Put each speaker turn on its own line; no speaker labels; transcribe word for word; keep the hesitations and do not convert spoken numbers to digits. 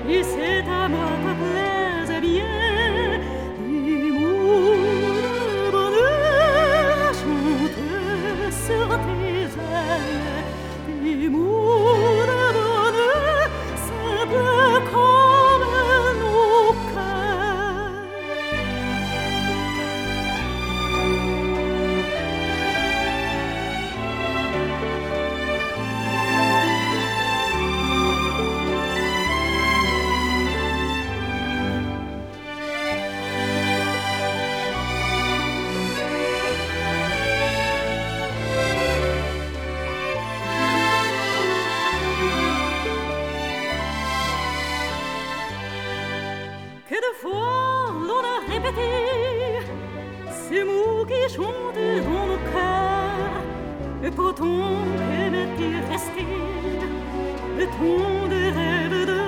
et c'est à moi te plaise bien. Des mots de bonheur chantent sur tes ailes, des mots de bonheur simples comme nos cœurs. Que de fois l'on a répété ces mots qui chantent dans nos cœurs, et pourtant que m'est-il resté le ton de rêve de